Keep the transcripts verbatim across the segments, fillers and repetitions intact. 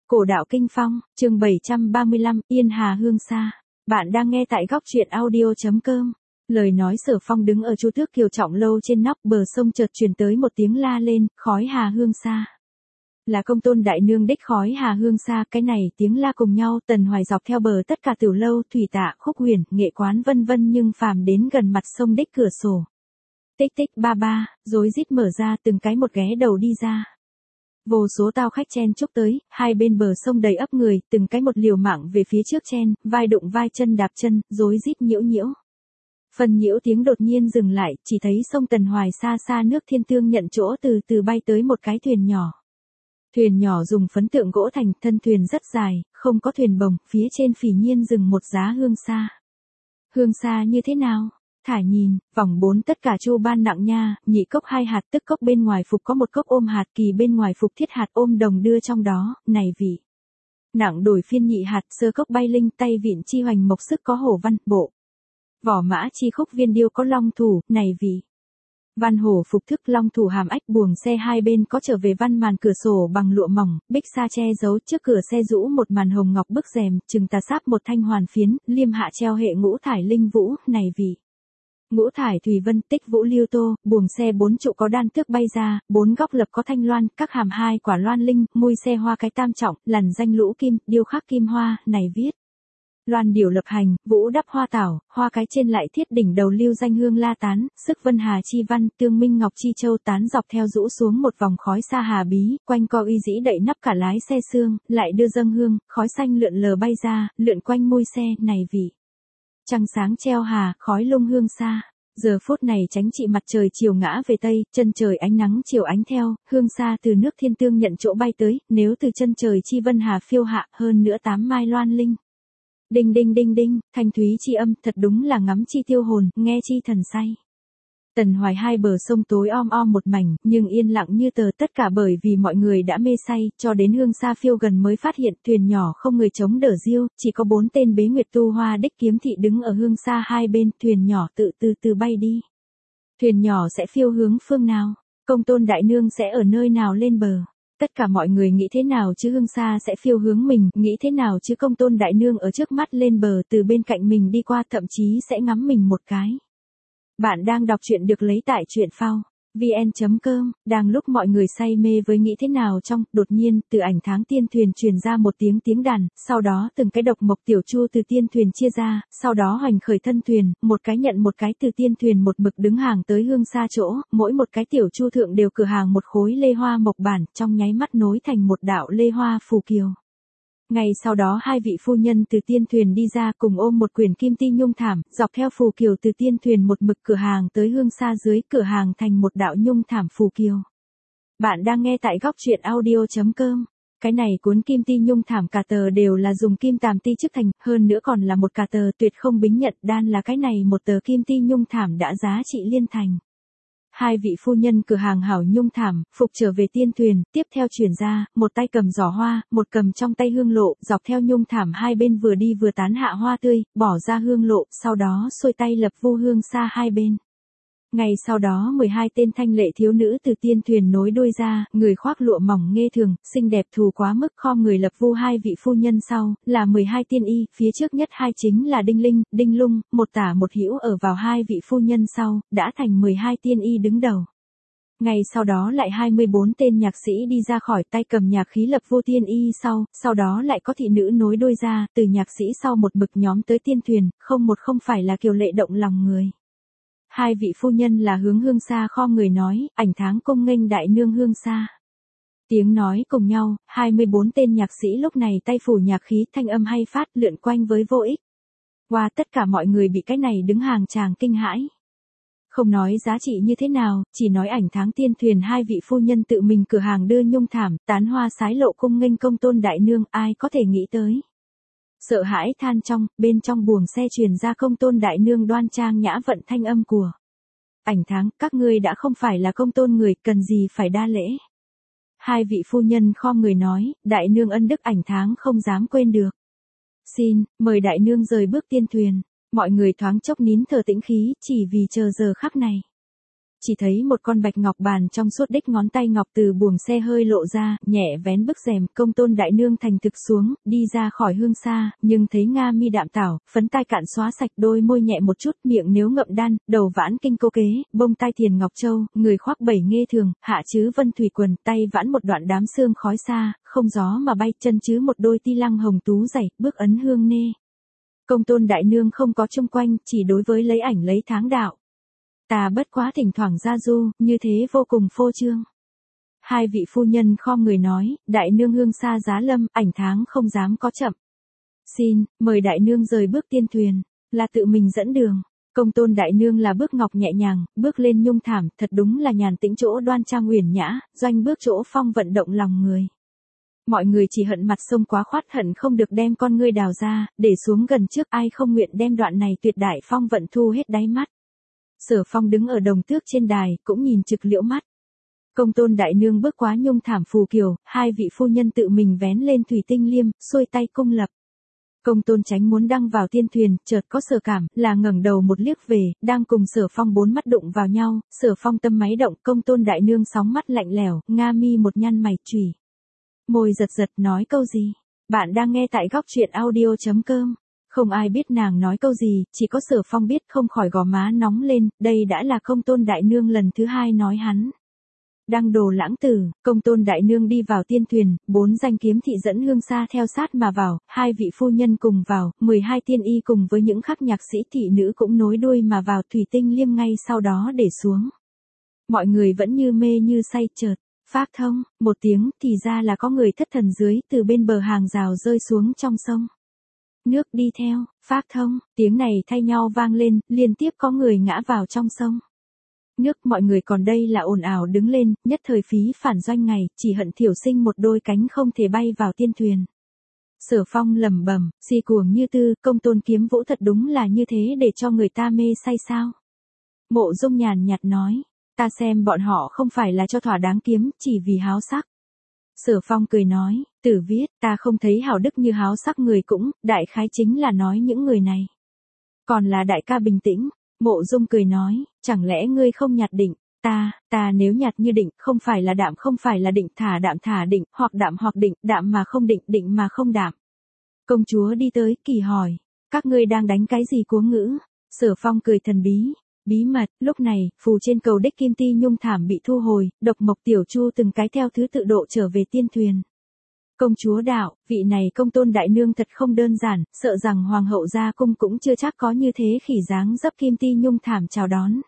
Cổ đạo Kinh Phong, chương bảy trăm ba mươi lăm, Yên Hà Hương Sa. Bạn đang nghe tại góc truyện audio chấm com. Lời nói Sở Phong đứng ở Chu Tước Kiều Trọng lâu trên nóc bờ sông chợt truyền tới một tiếng la lên, khói Hà Hương Sa. Là Công Tôn đại nương đích khói Hà Hương Sa, cái này tiếng la cùng nhau Tần Hoài dọc theo bờ tất cả tiểu lâu, thủy tạ, khúc huyền, nghệ quán vân vân nhưng phàm đến gần mặt sông đích cửa sổ. Tích tích ba ba, rối rít mở ra từng cái một ghé đầu đi ra. Vô số tao khách chen chúc tới, hai bên bờ sông đầy ấp người, từng cái một liều mạng về phía trước chen, vai đụng vai chân đạp chân, rối rít nhiễu nhiễu. Phần nhiễu tiếng đột nhiên dừng lại, chỉ thấy sông Tần Hoài xa xa nước Thiên Tương nhận chỗ từ từ bay tới một cái thuyền nhỏ. Thuyền nhỏ dùng phấn tượng gỗ thành, thân thuyền rất dài, không có thuyền bồng, phía trên phỉ nhiên dừng một giá hương sa. Hương sa như thế nào? Thả nhìn, vòng bốn tất cả chu ban nặng nha, nhị cốc hai hạt tức cốc bên ngoài phục có một cốc ôm hạt kỳ bên ngoài phục thiết hạt ôm đồng đưa trong đó, này vị. Nặng đổi phiên nhị hạt sơ cốc bay linh tay vịn chi hoành mộc sức có hổ văn, bộ. Vỏ mã chi khúc viên điêu có long thủ, này vị. Văn hổ phục thức long thủ hàm ách buồng xe hai bên có trở về văn màn cửa sổ bằng lụa mỏng, bích sa che giấu trước cửa xe rũ một màn hồng ngọc bức rèm, chừng tà sáp một thanh hoàn phiến, liêm hạ treo hệ ngũ thải linh vũ, này vị. Ngũ thải thủy vân tích vũ liêu tô, buồng xe bốn trụ có đan tước bay ra, bốn góc lập có thanh loan, các hàm hai quả loan linh, mui xe hoa cái tam trọng, lằn danh lũ kim, điêu khắc kim hoa, này viết. Loan điểu lập hành, vũ đắp hoa tảo, hoa cái trên lại thiết đỉnh đầu lưu danh hương la tán, sức vân hà chi văn, tương minh ngọc chi châu tán dọc theo rũ xuống một vòng khói sa hà bí, quanh co uy dĩ đậy nắp cả lái xe xương, lại đưa dâng hương, khói xanh lượn lờ bay ra, lượn quanh mui xe, này vị. Trăng sáng treo hà, khói lung hương sa. Giờ phút này tránh trị mặt trời chiều ngã về tây, chân trời ánh nắng chiều ánh theo, hương sa từ nước Thiên Tương nhận chỗ bay tới, nếu từ chân trời chi vân hà phiêu hạ, hơn nữa tám mai loan linh. Đinh đinh đinh đinh, thanh thúy chi âm, thật đúng là ngắm chi tiêu hồn, nghe chi thần say. Tần Hoài hai bờ sông tối om om một mảnh, nhưng yên lặng như tờ, tất cả bởi vì mọi người đã mê say, cho đến hương sa phiêu gần mới phát hiện thuyền nhỏ không người chống đỡ diêu, chỉ có bốn tên bế nguyệt tu hoa đích kiếm thị đứng ở hương sa hai bên, thuyền nhỏ tự từ từ bay đi. Thuyền nhỏ sẽ phiêu hướng phương nào? Công Tôn đại nương sẽ ở nơi nào lên bờ? Tất cả mọi người nghĩ thế nào chứ hương sa sẽ phiêu hướng mình, nghĩ thế nào chứ Công Tôn đại nương ở trước mắt lên bờ từ bên cạnh mình đi qua, thậm chí sẽ ngắm mình một cái. Bạn đang đọc truyện được lấy tại truyện phao vn chấm com, đang lúc mọi người say mê với nghĩ thế nào trong, đột nhiên, từ ảnh tháng tiên thuyền truyền ra một tiếng tiếng đàn, sau đó từng cái độc mộc tiểu chu từ tiên thuyền chia ra, sau đó hoành khởi thân thuyền, một cái nhận một cái từ tiên thuyền một mực đứng hàng tới hương sa chỗ, mỗi một cái tiểu chu thượng đều cửa hàng một khối lê hoa mộc bản, trong nháy mắt nối thành một đạo lê hoa phù kiều. Ngày sau đó hai vị phu nhân từ tiên thuyền đi ra cùng ôm một quyển kim ti nhung thảm, dọc theo phù kiều từ tiên thuyền một mực cửa hàng tới hương sa dưới cửa hàng thành một đạo nhung thảm phù kiều. Bạn đang nghe tại góc truyện audio chấm com. Cái này cuốn kim ti nhung thảm cả tờ đều là dùng kim tàm ti chức thành, hơn nữa còn là một cả tờ tuyệt không bính nhận, đan là cái này một tờ kim ti nhung thảm đã giá trị liên thành. Hai vị phu nhân cửa hàng hảo nhung thảm, phục trở về tiên thuyền, tiếp theo chuyển ra, một tay cầm giỏ hoa, một cầm trong tay hương lộ, dọc theo nhung thảm hai bên vừa đi vừa tán hạ hoa tươi, bỏ ra hương lộ, sau đó xuôi tay lập vu hương sa hai bên. Ngày sau đó mười hai tên thanh lệ thiếu nữ từ tiên thuyền nối đuôi ra, người khoác lụa mỏng nghê thường, xinh đẹp thù quá mức khom người lập vu hai vị phu nhân sau, là mười hai tiên y, phía trước nhất hai chính là Đinh Linh, Đinh Lung, một tả một hữu ở vào hai vị phu nhân sau, đã thành mười hai tiên y đứng đầu. Ngày sau đó lại hai mươi bốn tên nhạc sĩ đi ra khỏi tay cầm nhạc khí lập vô tiên y sau, sau đó lại có thị nữ nối đuôi ra, từ nhạc sĩ sau một mực nhóm tới tiên thuyền, không một không phải là kiều lệ động lòng người. Hai vị phu nhân là hướng hương sa khom người nói, ảnh tháng cung nghênh đại nương hương sa. Tiếng nói cùng nhau, hai mươi bốn tên nhạc sĩ lúc này tay phủ nhạc khí thanh âm hay phát lượn quanh với vô ích. Qua tất cả mọi người bị cái này đứng hàng chàng kinh hãi. Không nói giá trị như thế nào, chỉ nói ảnh tháng tiên thuyền hai vị phu nhân tự mình cửa hàng đưa nhung thảm, tán hoa sái lộ cung nghênh Công Tôn đại nương, ai có thể nghĩ tới. Sợ hãi than trong, bên trong buồng xe truyền ra Công Tôn đại nương đoan trang nhã vận thanh âm của. Ảnh tháng, các ngươi đã không phải là công tôn người, cần gì phải đa lễ. Hai vị phu nhân khom người nói, đại nương ân đức ảnh tháng không dám quên được. Xin, mời đại nương rời bước tiên thuyền. Mọi người thoáng chốc nín thở tĩnh khí, chỉ vì chờ giờ khắc này. chỉ thấy một con bạch ngọc bàn trong suốt đích ngón tay ngọc từ buồng xe hơi lộ ra, nhẹ vén bức rèm, Công Tôn đại nương thành thực xuống, đi ra khỏi hương xa, nhưng thấy Nga mi đạm tảo, phấn tai cạn xóa sạch, đôi môi nhẹ một chút, miệng nếu ngậm đan, đầu vãn kinh cô kế, bông tai thiền ngọc châu, người khoác bảy nghê thường, hạ chứ vân thủy quần, tay vãn một đoạn đám sương khói xa, không gió mà bay, chân chứ một đôi ti lăng hồng tú dày, bước ấn hương nê. Công Tôn đại nương không có chung quanh, chỉ đối với lấy ảnh lấy tháng đạo. Ta bất quá thỉnh thoảng ra du, như thế vô cùng phô trương. Hai vị phu nhân khom người nói, đại nương hương xa giá lâm, ảnh tháng không dám có chậm. Xin, mời đại nương rời bước tiên thuyền, là tự mình dẫn đường. Công Tôn đại nương là bước ngọc nhẹ nhàng, bước lên nhung thảm, thật đúng là nhàn tĩnh chỗ đoan trang uyển nhã, doanh bước chỗ phong vận động lòng người. Mọi người chỉ hận mặt sông quá khoát, hận không được đem con ngươi đào ra, để xuống gần trước, ai không nguyện đem đoạn này tuyệt đại phong vận thu hết đáy mắt. Sở Phong đứng ở đồng tước trên đài, cũng nhìn trực liễu mắt. Công Tôn đại nương bước quá nhung thảm phù kiều, hai vị phu nhân tự mình vén lên thủy tinh liêm, xuôi tay cung lập. Công Tôn tránh muốn đăng vào tiên thuyền, chợt có Sở Cảm, là ngẩng đầu một liếc về, đang cùng Sở Phong bốn mắt đụng vào nhau, Sở Phong tâm máy động, Công Tôn đại nương sóng mắt lạnh lẽo, Nga mi một nhăn mày chùy. Môi giật giật nói câu gì? Bạn đang nghe tại góc truyện audio chấm com. Không ai biết nàng nói câu gì, chỉ có Sở Phong biết, không khỏi gò má nóng lên, đây đã là Công Tôn đại nương lần thứ hai nói hắn. Đăng đồ lãng tử, Công Tôn đại nương đi vào tiên thuyền, bốn danh kiếm thị dẫn hương xa theo sát mà vào, hai vị phu nhân cùng vào, mười hai tiên y cùng với những khắc nhạc sĩ thị nữ cũng nối đuôi mà vào, thủy tinh liêm ngay sau đó để xuống. Mọi người vẫn như mê như say, chợt phác thông, một tiếng, thì ra là có người thất thần dưới, từ bên bờ hàng rào rơi xuống trong sông. Nước đi theo, phác thông, tiếng này thay nhau vang lên, liên tiếp có người ngã vào trong sông. Nước, mọi người còn đây là ồn ào đứng lên, nhất thời phí phản doanh ngày, chỉ hận thiểu sinh một đôi cánh không thể bay vào tiên thuyền. Sở Phong lẩm bẩm, si cuồng như tư, Công Tôn kiếm vũ thật đúng là như thế để cho người ta mê say sao. Mộ Dung nhàn nhạt nói, ta xem bọn họ không phải là cho thỏa đáng kiếm, chỉ vì háo sắc. Sở Phong cười nói, Tử viết, ta không thấy hảo đức như háo sắc người cũng, đại khái chính là nói những người này. Còn là đại ca bình tĩnh, Mộ Dung cười nói, chẳng lẽ ngươi không nhạt định, ta, ta nếu nhạt như định, không phải là đạm không phải là định, thả đạm thả định, hoặc đạm hoặc định, đạm mà không định, định mà không đạm. Công chúa đi tới, kỳ hỏi, các ngươi đang đánh cái gì cuống ngữ? Sở Phong cười thần bí. Bí mật, lúc này, phù trên cầu đích kim ti nhung thảm bị thu hồi, độc mộc tiểu chu từng cái theo thứ tự độ trở về tiên thuyền. Công chúa đạo, vị này Công Tôn đại nương thật không đơn giản, sợ rằng hoàng hậu gia cung cũng chưa chắc có như thế khỉ dáng dấp kim ti nhung thảm chào đón.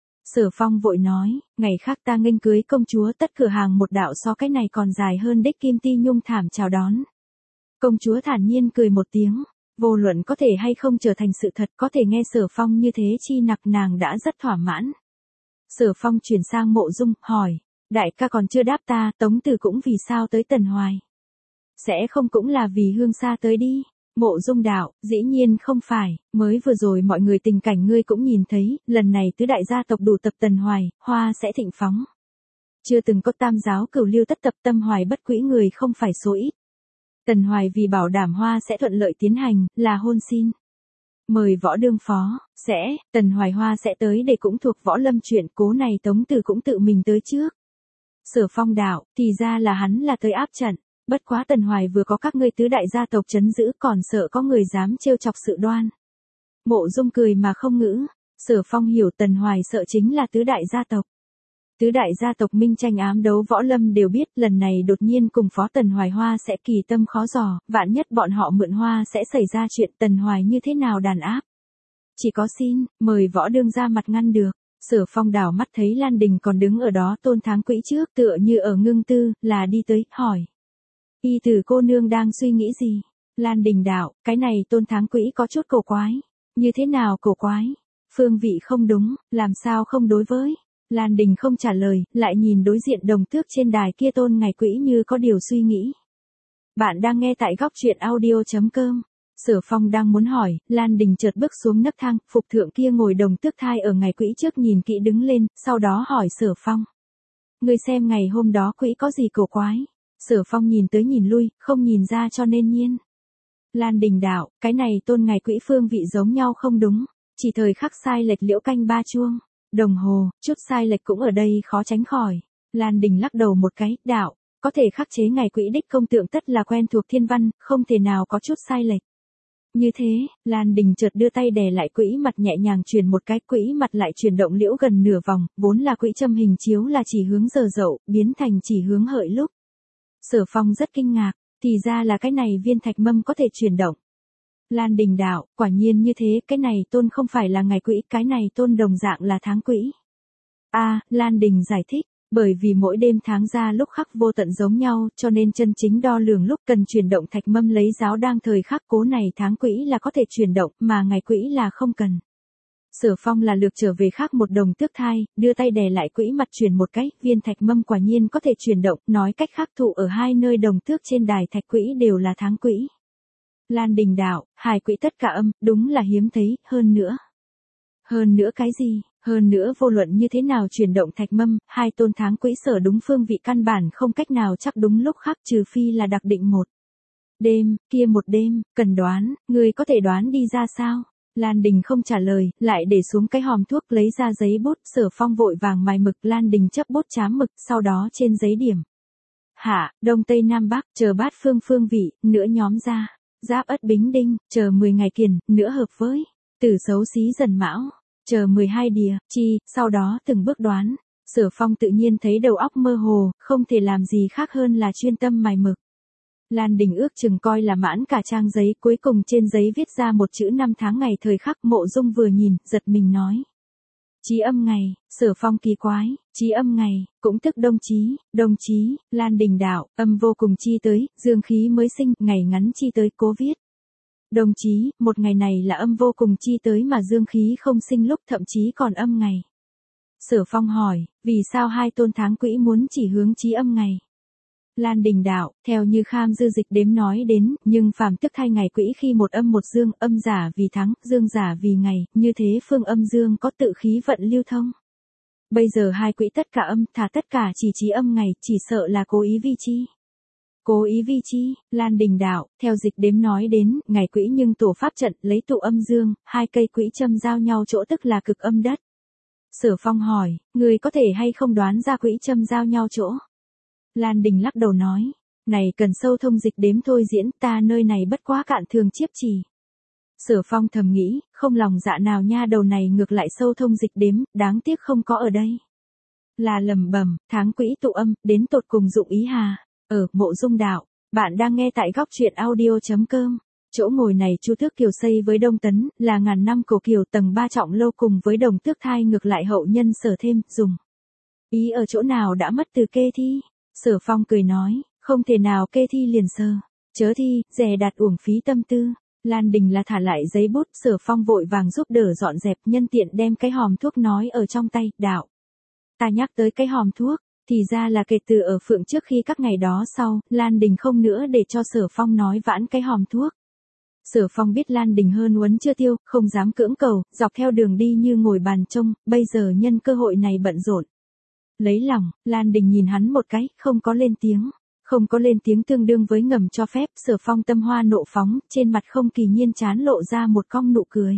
Sở Phong vội nói, ngày khác ta nghênh cưới công chúa, tất cửa hàng một đạo so cái này còn dài hơn đích kim ti nhung thảm chào đón. Công chúa thản nhiên cười một tiếng. Vô luận có thể hay không trở thành sự thật, có thể nghe Sở Phong như thế chi nặc, nàng đã rất thỏa mãn. Sở Phong chuyển sang Mộ Dung, hỏi, đại ca còn chưa đáp ta, Tống Tử cũng vì sao tới Tần Hoài? Sẽ không cũng là vì hương xa tới đi? Mộ Dung đạo, dĩ nhiên không phải, mới vừa rồi mọi người tình cảnh ngươi cũng nhìn thấy, lần này tứ đại gia tộc đủ tập Tần Hoài, hoa sẽ thịnh phóng. Chưa từng có tam giáo cửu lưu tất tập, tâm hoài bất quỹ người không phải số ít. Tần Hoài vì bảo đảm hoa sẽ thuận lợi tiến hành, là hôn xin. Mời võ đương phó, sẽ, Tần Hoài hoa sẽ tới để cũng thuộc võ lâm chuyện, cố này Tống Tử cũng tự mình tới trước. Sở Phong đạo, thì ra là hắn là tới áp trận, bất quá Tần Hoài vừa có các ngươi tứ đại gia tộc trấn giữ, còn sợ có người dám trêu chọc sự đoan. Mộ Dung cười mà không ngữ, Sở Phong hiểu Tần Hoài sợ chính là tứ đại gia tộc. Tứ đại gia tộc minh tranh ám đấu võ lâm đều biết, lần này đột nhiên cùng phó Tần Hoài hoa sẽ kỳ tâm khó dò, vạn nhất bọn họ mượn hoa sẽ xảy ra chuyện, Tần Hoài như thế nào đàn áp. Chỉ có xin, mời võ đương ra mặt ngăn được. Sở Phong đảo mắt thấy Lan Đình còn đứng ở đó Tôn Tháng Quỹ trước, tựa như ở ngưng tư, là đi tới, hỏi. Y tử cô nương đang suy nghĩ gì? Lan Đình đạo, cái này Tôn Tháng Quỹ có chút cổ quái. Như thế nào cổ quái? Phương vị không đúng, làm sao không đối với? Lan Đình không trả lời, lại nhìn đối diện đồng tước trên đài kia Tôn Ngải Quỹ như có điều suy nghĩ. Bạn đang nghe tại góc truyện audio chấm com. Sở Phong đang muốn hỏi, Lan Đình chợt bước xuống nấc thang, phục thượng kia ngồi đồng tước thai ở Ngải Quỹ trước nhìn kỹ đứng lên, sau đó hỏi Sở Phong. Ngươi xem ngày hôm đó Quỹ có gì cổ quái? Sở Phong nhìn tới nhìn lui, không nhìn ra cho nên nhiên. Lan Đình đạo, cái này Tôn Ngải Quỹ phương vị giống nhau không đúng, chỉ thời khắc sai lệch liễu canh ba chuông. Đồng hồ, chút sai lệch cũng ở đây khó tránh khỏi. Lan Đình lắc đầu một cái, đạo, có thể khắc chế ngày quỹ đích công tượng tất là quen thuộc thiên văn, không thể nào có chút sai lệch. Như thế, Lan Đình chợt đưa tay đè lại quỹ mặt nhẹ nhàng chuyển một cái, quỹ mặt lại chuyển động liễu gần nửa vòng, vốn là quỹ châm hình chiếu là chỉ hướng giờ dậu, biến thành chỉ hướng hợi lúc. Sở Phong rất kinh ngạc, thì ra là cái này viên thạch mâm có thể chuyển động. Lan Đình đạo, quả nhiên như thế, cái này tôn không phải là ngày quỹ, cái này tôn đồng dạng là tháng quỹ. A, à, Lan Đình giải thích, bởi vì mỗi đêm tháng ra lúc khắc vô tận giống nhau, cho nên chân chính đo lường lúc cần chuyển động thạch mâm lấy giáo đang thời khắc cố này tháng quỹ là có thể chuyển động, mà ngày quỹ là không cần. Sở Phong là lược trở về khác một đồng tước thai, đưa tay đè lại quỹ mặt chuyển một cái, viên thạch mâm quả nhiên có thể chuyển động, nói cách khác thụ ở hai nơi đồng tước trên đài thạch quỹ đều là tháng quỹ. Lan Đình đạo, hài quỹ tất cả âm, đúng là hiếm thấy, hơn nữa. Hơn nữa cái gì? Hơn nữa vô luận như thế nào chuyển động thạch mâm, hai tôn tháng quỹ sở đúng phương vị căn bản không cách nào chắc đúng lúc khác trừ phi là đặc định một đêm, kia một đêm, cần đoán, người có thể đoán đi ra sao? Lan Đình không trả lời, lại để xuống cái hòm thuốc lấy ra giấy bút, Sở Phong vội vàng mài mực, Lan Đình chấp bút chám mực, sau đó trên giấy điểm. Hạ, Đông Tây Nam Bắc, chờ bát phương phương vị, nữa nhóm ra, Giáp Ất Bính Đinh, chờ mười ngày Kiền, nữa hợp với Tử Xấu Xí Dần Mão, chờ mười hai đìa, chi, sau đó từng bước đoán. Sở Phong tự nhiên thấy đầu óc mơ hồ, không thể làm gì khác hơn là chuyên tâm mài mực. Lan Đình ước chừng coi là mãn cả trang giấy, cuối cùng trên giấy viết ra một chữ năm tháng ngày thời khắc. Mộ Dung vừa nhìn, giật mình nói. Chí âm ngày. Sở Phong kỳ quái, chí âm ngày, cũng tức đông chí, đông chí. Lan Đình đạo, âm vô cùng chi tới, dương khí mới sinh, ngày ngắn chi tới, cố viết. Đồng chí, một ngày này là âm vô cùng chi tới mà dương khí không sinh lúc, thậm chí còn âm ngày. Sở Phong hỏi, vì sao hai tôn tháng quỹ muốn chỉ hướng chí âm ngày? Lan Đình đạo, theo như Kham Dư Dịch đếm nói đến, nhưng phàm tức hai ngày quỹ khi một âm một dương, âm giả vì tháng, dương giả vì ngày, như thế phương âm dương có tự khí vận lưu thông. Bây giờ hai quỹ tất cả âm, thả tất cả chỉ chí âm ngày, chỉ sợ là cố ý vi chi. Cố ý vi chi, Lan Đình đạo, theo dịch đếm nói đến, ngày quỹ nhưng tổ pháp trận, lấy tụ âm dương, hai cây quỹ châm giao nhau chỗ tức là cực âm đất. Sở Phong hỏi, người có thể hay không đoán ra quỹ châm giao nhau chỗ? Lan Đình lắc đầu nói, này cần sâu thông dịch đếm thôi diễn, ta nơi này bất quá cạn thường chiếp chỉ. Sở Phong thầm nghĩ, không lòng dạ nào nha, đầu này ngược lại sâu thông dịch đếm, đáng tiếc không có ở đây. Là lầm bầm, tháng quỹ tụ âm, đến tột cùng dụng ý hà. Ở, Mộ Dung đạo, bạn đang nghe tại góc truyện audio.com. Chỗ ngồi này Chu Tước Kiều xây với Đông Tấn, là ngàn năm cổ kiều tầng ba trọng lâu cùng với đồng tước thai ngược lại hậu nhân sở thêm, dùng. Ý ở chỗ nào đã mất từ kê thi? Sở Phong cười nói, không thể nào kê thi liền sơ. Chớ thi, dè đặt uổng phí tâm tư. Lan Đình là thả lại giấy bút, Sở Phong vội vàng giúp đỡ dọn dẹp, nhân tiện đem cái hòm thuốc nói ở trong tay, đạo. Ta nhắc tới cái hòm thuốc. Thì ra là kể từ ở Phượng trước khi các ngày đó sau, Lan Đình không nữa để cho Sở Phong nói vãn cái hòm thuốc. Sở Phong biết Lan Đình hơn uấn chưa tiêu, không dám cưỡng cầu, dọc theo đường đi như ngồi bàn trông, bây giờ nhân cơ hội này bận rộn. Lấy lòng, Lan Đình nhìn hắn một cái, không có lên tiếng. Không có lên tiếng tương đương với ngầm cho phép, Sở Phong tâm hoa nộ phóng, trên mặt không kỳ nhiên chán lộ ra một cong nụ cười.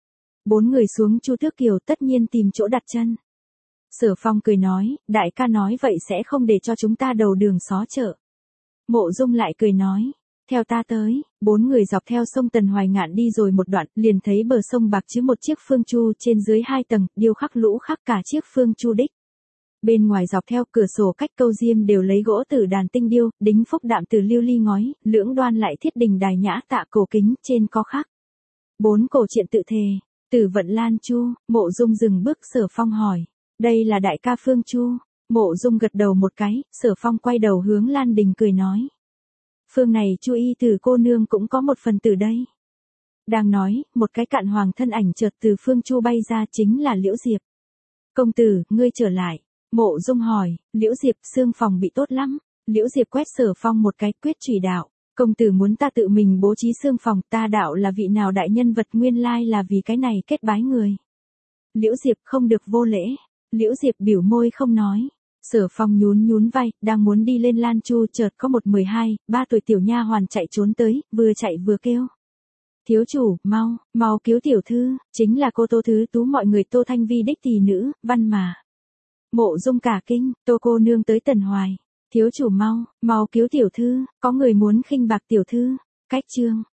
Bốn người xuống Chu Tước Kiều tất nhiên tìm chỗ đặt chân. Sở Phong cười nói, đại ca nói vậy sẽ không để cho chúng ta đầu đường xó chợ. Mộ Dung lại cười nói, theo ta tới. Bốn người dọc theo sông Tần Hoài Ngạn đi rồi một đoạn, liền thấy bờ sông bạc chứa một chiếc phương chu trên dưới hai tầng, điêu khắc lũ khắc cả chiếc phương chu đích. Bên ngoài dọc theo cửa sổ cách câu diêm đều lấy gỗ tử đàn tinh điêu, đính phúc đạm từ lưu ly ngói, lưỡng đoan lại thiết đình đài nhã tạ cổ kính, trên có khắc bốn cổ truyện tự thề, Tử Vận Lan Chu. Mộ Dung dừng bước, Sở Phong hỏi, đây là đại ca phương chu? Mộ Dung gật đầu một cái, Sở Phong quay đầu hướng Lan Đình cười nói, phương này Chu y từ cô nương cũng có một phần từ đây. Đang nói, một cái cạn hoàng thân ảnh chợt từ phương chu bay ra, chính là Liễu Diệp. Công tử, ngươi trở lại. Mộ Dung hỏi, Liễu Diệp, xương phòng bị tốt lắm. Liễu Diệp quét Sở Phong một cái, quyết chủy đạo, công tử muốn ta tự mình bố trí xương phòng, ta đạo là vị nào đại nhân vật, nguyên lai là vì cái này kết bái người. Liễu Diệp không được vô lễ. Liễu Diệp biểu môi không nói. Sở Phong nhún nhún vai, đang muốn đi lên Lan Chu, chợt có một mười hai, ba tuổi tiểu nha hoàn chạy trốn tới, vừa chạy vừa kêu. Thiếu chủ, mau, mau cứu tiểu thư, chính là cô Tô Thứ Tú mọi người Tô Thanh Vi đích tỷ nữ, văn mà. Mộ Dung cả kinh, Tô cô nương tới Tần Hoài. Thiếu chủ mau, mau cứu tiểu thư, có người muốn khinh bạc tiểu thư. Cách chương